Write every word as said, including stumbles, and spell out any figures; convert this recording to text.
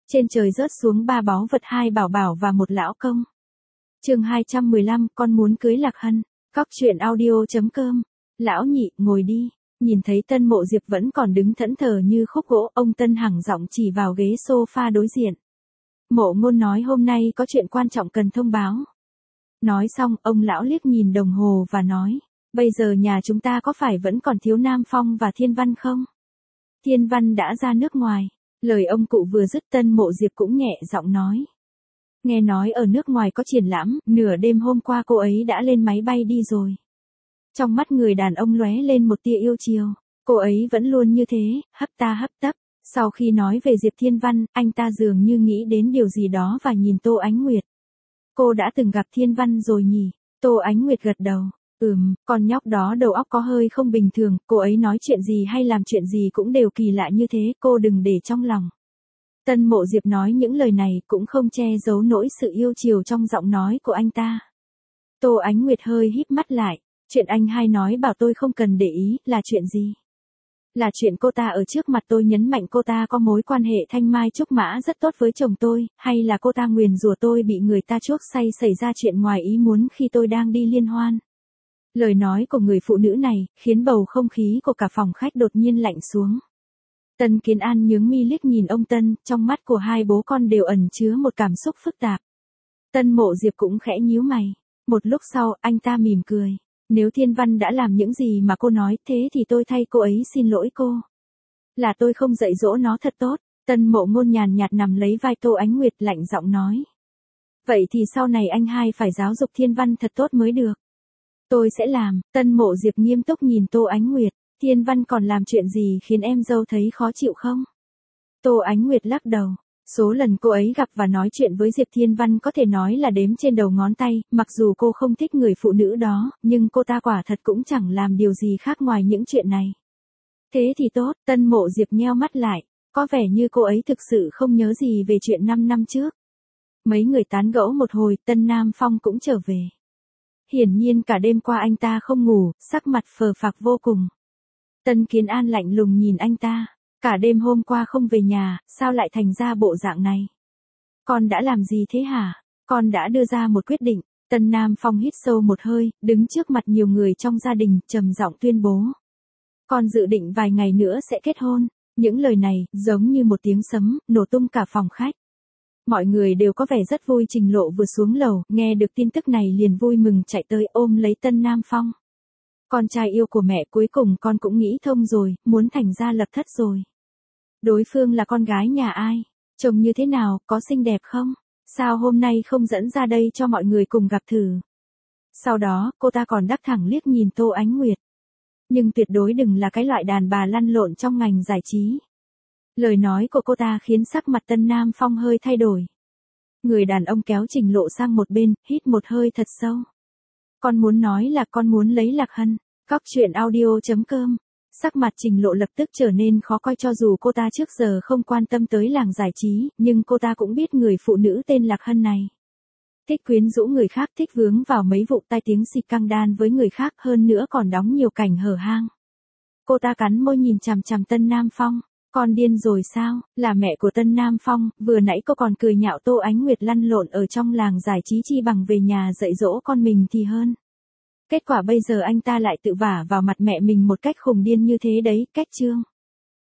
Trên trời rớt xuống ba báu vật, hai bảo bảo và một lão công. Chương hai trăm mười lăm, con muốn cưới Lạc Hân. Cóc truyện audio chấm com. Lão nhị, ngồi đi. Nhìn thấy Tân Mộ Diệp vẫn còn đứng thẫn thờ như khúc gỗ, ông Tân hẳng giọng chỉ vào ghế sofa đối diện. Mộ Ngôn nói hôm nay có chuyện quan trọng cần thông báo. Nói xong, ông lão liếc nhìn đồng hồ và nói, bây giờ nhà chúng ta có phải vẫn còn thiếu Nam Phong và Thiên Văn không? Thiên Văn đã ra nước ngoài. Lời ông cụ vừa dứt, Tân Mộ Diệp cũng nhẹ giọng nói. Nghe nói ở nước ngoài có triển lãm, nửa đêm hôm qua cô ấy đã lên máy bay đi rồi. Trong mắt người đàn ông lóe lên một tia yêu chiều. Cô ấy vẫn luôn như thế, hấp ta hấp tấp. Sau khi nói về Diệp Thiên Văn, anh ta dường như nghĩ đến điều gì đó và nhìn Tô Ánh Nguyệt. Cô đã từng gặp Thiên Văn rồi nhỉ? Tô Ánh Nguyệt gật đầu. Ừm, con nhóc đó đầu óc có hơi không bình thường, cô ấy nói chuyện gì hay làm chuyện gì cũng đều kỳ lạ như thế, cô đừng để trong lòng. Tân Mộ Diệp nói những lời này cũng không che giấu nỗi sự yêu chiều trong giọng nói của anh ta. Tô Ánh Nguyệt hơi híp mắt lại, chuyện anh hay nói bảo tôi không cần để ý, là chuyện gì? Là chuyện cô ta ở trước mặt tôi nhấn mạnh cô ta có mối quan hệ thanh mai trúc mã rất tốt với chồng tôi, hay là cô ta nguyền rủa tôi bị người ta chuốc say xảy ra chuyện ngoài ý muốn khi tôi đang đi liên hoan? Lời nói của người phụ nữ này, khiến bầu không khí của cả phòng khách đột nhiên lạnh xuống. Tân Kiến An nhướng mi liếc nhìn ông Tân, trong mắt của hai bố con đều ẩn chứa một cảm xúc phức tạp. Tân Mộ Diệp cũng khẽ nhíu mày. Một lúc sau, anh ta mỉm cười. Nếu Thiên Văn đã làm những gì mà cô nói, thế thì tôi thay cô ấy xin lỗi cô. Là tôi không dạy dỗ nó thật tốt. Tân Mộ Ngôn nhàn nhạt nằm lấy vai Tô Ánh Nguyệt lạnh giọng nói. Vậy thì sau này anh hai phải giáo dục Thiên Văn thật tốt mới được. Tôi sẽ làm. Tân Mộ Diệp nghiêm túc nhìn Tô Ánh Nguyệt. Thiên Văn còn làm chuyện gì khiến em dâu thấy khó chịu không? Tô Ánh Nguyệt lắc đầu. Số lần cô ấy gặp và nói chuyện với Diệp Thiên Văn có thể nói là đếm trên đầu ngón tay, mặc dù cô không thích người phụ nữ đó, nhưng cô ta quả thật cũng chẳng làm điều gì khác ngoài những chuyện này. Thế thì tốt, Tân Mộ Diệp nheo mắt lại, có vẻ như cô ấy thực sự không nhớ gì về chuyện năm năm trước. Mấy người tán gẫu một hồi, Tân Nam Phong cũng trở về. Hiển nhiên cả đêm qua anh ta không ngủ, sắc mặt phờ phạc vô cùng. Tân Kiến An lạnh lùng nhìn anh ta. Cả đêm hôm qua không về nhà, sao lại thành ra bộ dạng này? Con đã làm gì thế hả? Con đã đưa ra một quyết định. Tân Nam Phong hít sâu một hơi, đứng trước mặt nhiều người trong gia đình, trầm giọng tuyên bố. Con dự định vài ngày nữa sẽ kết hôn. Những lời này, giống như một tiếng sấm, nổ tung cả phòng khách. Mọi người đều có vẻ rất vui. Trình Lộ vừa xuống lầu, nghe được tin tức này liền vui mừng chạy tới ôm lấy Tân Nam Phong. Con trai yêu của mẹ, cuối cùng con cũng nghĩ thông rồi, muốn thành gia lập thất rồi. Đối phương là con gái nhà ai? Trông như thế nào, có xinh đẹp không? Sao hôm nay không dẫn ra đây cho mọi người cùng gặp thử? Sau đó, cô ta còn đắc thẳng liếc nhìn Tô Ánh Nguyệt. Nhưng tuyệt đối đừng là cái loại đàn bà lăn lộn trong ngành giải trí. Lời nói của cô ta khiến sắc mặt Tân Nam Phong hơi thay đổi. Người đàn ông kéo Trình Lộ sang một bên, hít một hơi thật sâu. Con muốn nói là con muốn lấy Lạc Hân. Cóc truyện audio chấm com. Sắc mặt Trình Lộ lập tức trở nên khó coi, cho dù cô ta trước giờ không quan tâm tới làng giải trí, nhưng cô ta cũng biết người phụ nữ tên Lạc Hân này. Thích quyến rũ người khác, thích vướng vào mấy vụ tai tiếng xịt căng đan với người khác, hơn nữa còn đóng nhiều cảnh hở hang. Cô ta cắn môi nhìn chằm chằm Tân Nam Phong. Con điên rồi sao? Là mẹ của Tân Nam Phong, vừa nãy cô còn cười nhạo Tô Ánh Nguyệt lăn lộn ở trong làng giải trí chi bằng về nhà dạy dỗ con mình thì hơn. Kết quả bây giờ anh ta lại tự vả vào mặt mẹ mình một cách khùng điên như thế đấy, cách chương.